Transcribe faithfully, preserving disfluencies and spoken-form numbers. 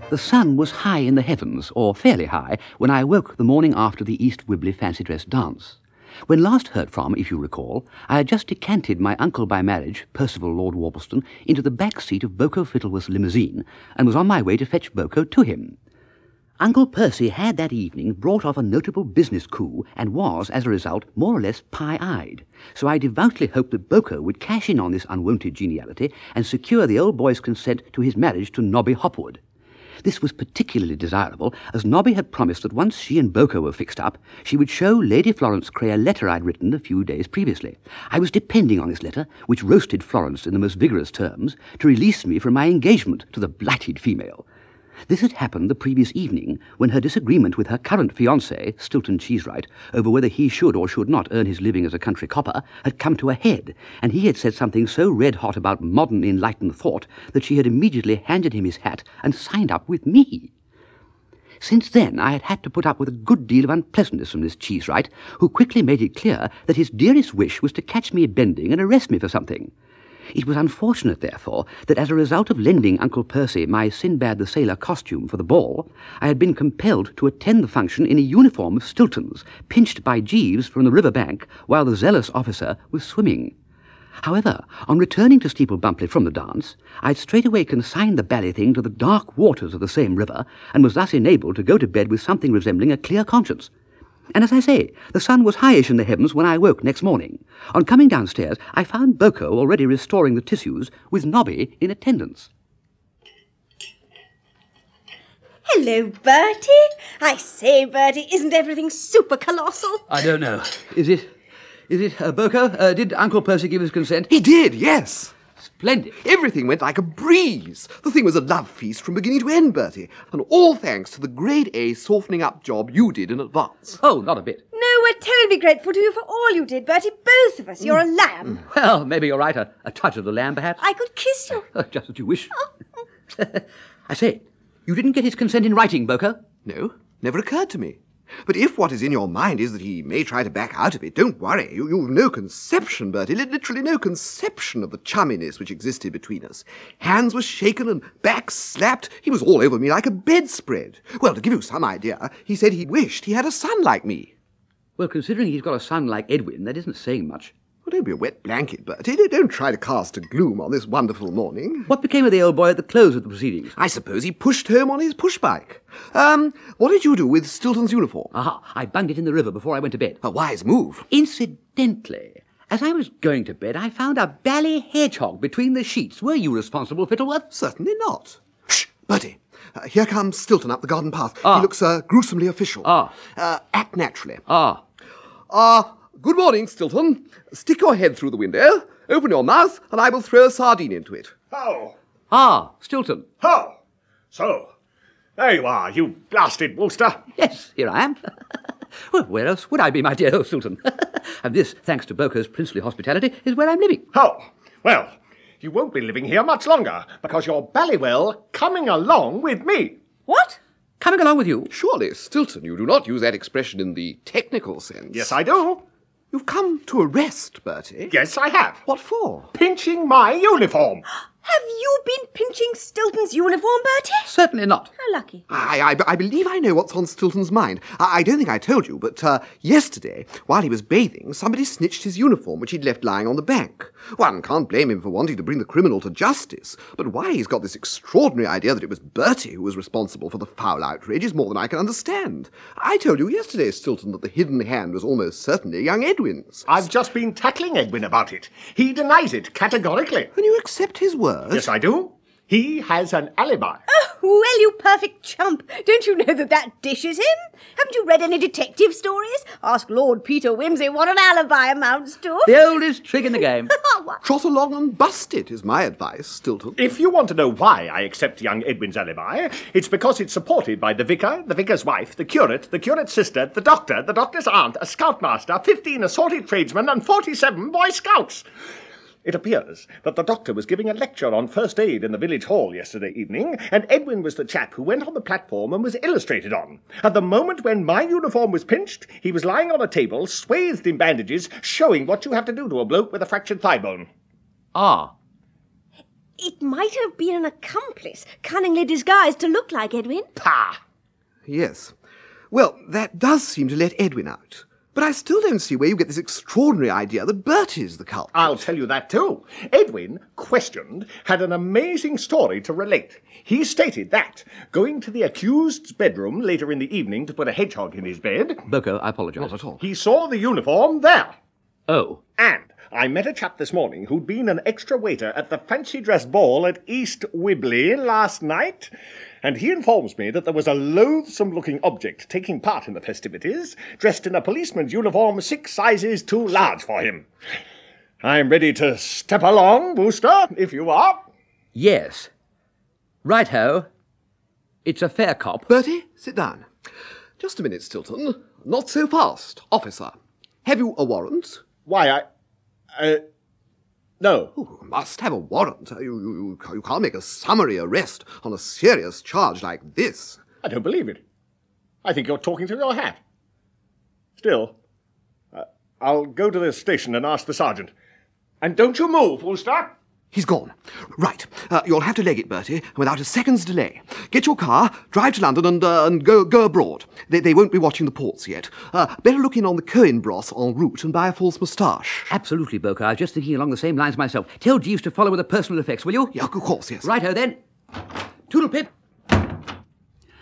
The sun was high in the heavens, or fairly high, when I awoke the morning after the East Wibley fancy dress dance. When last heard from, if you recall, I had just decanted my uncle by marriage, Percival Lord Warbleston, into the back seat of Boko Fittleworth's limousine, and was on my way to fetch Boko to him. Uncle Percy had that evening brought off a notable business coup and was, as a result, more or less pie-eyed. So I devoutly hoped that Boko would cash in on this unwonted geniality and secure the old boy's consent to his marriage to Nobby Hopwood. This was particularly desirable, as Nobby had promised that once she and Boko were fixed up, she would show Lady Florence Cray a letter I'd written a few days previously. I was depending on this letter, which roasted Florence in the most vigorous terms, to release me from my engagement to the blighted female. This had happened the previous evening, when her disagreement with her current fiancé, Stilton Cheesewright, over whether he should or should not earn his living as a country copper, had come to a head, and he had said something so red-hot about modern enlightened thought that she had immediately handed him his hat and signed up with me. Since then I had had to put up with a good deal of unpleasantness from this Cheesewright, who quickly made it clear that his dearest wish was to catch me bending and arrest me for something. It was unfortunate, therefore, that as a result of lending Uncle Percy my Sinbad the Sailor costume for the ball, I had been compelled to attend the function in a uniform of Stilton's, pinched by Jeeves from the river bank while the zealous officer was swimming. However, on returning to Steeple Bumpley from the dance, I had straightway consigned the bally thing to the dark waters of the same river, and was thus enabled to go to bed with something resembling a clear conscience. And as I say, the sun was highish in the heavens when I awoke next morning. On coming downstairs, I found Boko already restoring the tissues, with Nobby in attendance. Hello, Bertie. I say, Bertie, isn't everything super colossal? I don't know. Is it... Is it, uh, Boko? Uh, did Uncle Percy give his consent? He did, yes. Splendid. Everything went like a breeze. The thing was a love feast from beginning to end, Bertie, and all thanks to the grade A softening up job you did in advance. Oh, not a bit. No, we're terribly grateful to you for all you did, Bertie, both of us. You're a lamb. Well, maybe you're right. A, a touch of the lamb, perhaps. I could kiss you. Oh, just as you wish. I say, you didn't get his consent in writing, Boko? No, never occurred to me. But if what is in your mind is that he may try to back out of it, don't worry. You, you've no conception, Bertie, literally no conception of the chumminess which existed between us. Hands were shaken and backs slapped. He was all over me like a bedspread. Well, to give you some idea, he said he wished he had a son like me. Well, considering he's got a son like Edwin, that isn't saying much. Well, don't be a wet blanket, Bertie. Don't try to cast a gloom on this wonderful morning. What became of the old boy at the close of the proceedings? I suppose he pushed home on his push-bike. Um, what did you do with Stilton's uniform? Aha, I bunged it in the river before I went to bed. A wise move. Incidentally, as I was going to bed, I found a bally hedgehog between the sheets. Were you responsible, Fittleworth? Certainly not. Shh, Bertie. Uh, here comes Stilton up the garden path. Ah. He looks uh, gruesomely official. Ah. Uh, act naturally. Ah. Ah, uh, good morning, Stilton. Stick your head through the window, open your mouth, and I will throw a sardine into it. Oh. Ah, Stilton. Oh. So, there you are, you blasted Wooster. Yes, here I am. Well, where else would I be, my dear old Stilton? And this, thanks to Boko's princely hospitality, is where I'm living. Oh, well, you won't be living here much longer, because you're bally well coming along with me. What? Coming along with you? Surely, Stilton, you do not use that expression in the technical sense. Yes, I do. You've come to arrest, Bertie. Yes, I have. What for? Pinching my uniform. Have you been pinching Stilton's uniform, Bertie? Certainly not. How lucky. I, I, I believe I know what's on Stilton's mind. I, I don't think I told you, but uh, yesterday, while he was bathing, somebody snitched his uniform, which he'd left lying on the bank. One can't blame him for wanting to bring the criminal to justice, but why he's got this extraordinary idea that it was Bertie who was responsible for the foul outrage is more than I can understand. I told you yesterday, Stilton, that the hidden hand was almost certainly young Edwin's. I've just been tackling Edwin about it. He denies it categorically. And you accept his word? Yes, I do. He has an alibi. Oh, well, you perfect chump. Don't you know that that dishes him? Haven't you read any detective stories? Ask Lord Peter Wimsey what an alibi amounts to. The oldest trick in the game. Trot along and bust it, is my advice, Stilton. If you want to know why I accept young Edwin's alibi, it's because it's supported by the vicar, the vicar's wife, the curate, the curate's sister, the doctor, the doctor's aunt, a scoutmaster, fifteen assorted tradesmen, and forty-seven Boy Scouts. It appears that the doctor was giving a lecture on first aid in the village hall yesterday evening, and Edwin was the chap who went on the platform and was illustrated on. At the moment when my uniform was pinched, he was lying on a table, swathed in bandages, showing what you have to do to a bloke with a fractured thigh bone. Ah. It might have been an accomplice, cunningly disguised to look like Edwin. Pah! Yes. Well, that does seem to let Edwin out. But I still don't see where you get this extraordinary idea that Bertie's the culprit. I'll tell you that too. Edwin, questioned, had an amazing story to relate. He stated that, going to the accused's bedroom later in the evening to put a hedgehog in his bed, Boko, I apologise. Not at all. he saw the uniform there. Oh. And I met a chap this morning who'd been an extra waiter at the fancy dress ball at East Wibley last night, and he informs me that there was a loathsome-looking object taking part in the festivities, dressed in a policeman's uniform six sizes too large for him. I'm ready to step along, Wooster, if you are. Yes. Right-ho. It's a fair cop. Bertie, sit down. Just a minute, Stilton. Not so fast, officer. Have you a warrant? Why, I... Uh... No. Oh, you must have a warrant. You, you, you can't make a summary arrest on a serious charge like this. I don't believe it. I think you're talking through your hat. Still, uh, I'll go to the station and ask the sergeant. And don't you move, Wooster. He's gone. Right. Uh, you'll have to leg it, Bertie, without a second's delay. Get your car, drive to London, and uh, and go go abroad. They, they won't be watching the ports yet. Uh, better look in on the Cohen broth en route and buy a false moustache. Absolutely, Boko. I was just thinking along the same lines myself. Tell Jeeves to follow with the personal effects, will you? Yeah, of course, yes. Righto, then. Toodle-pip.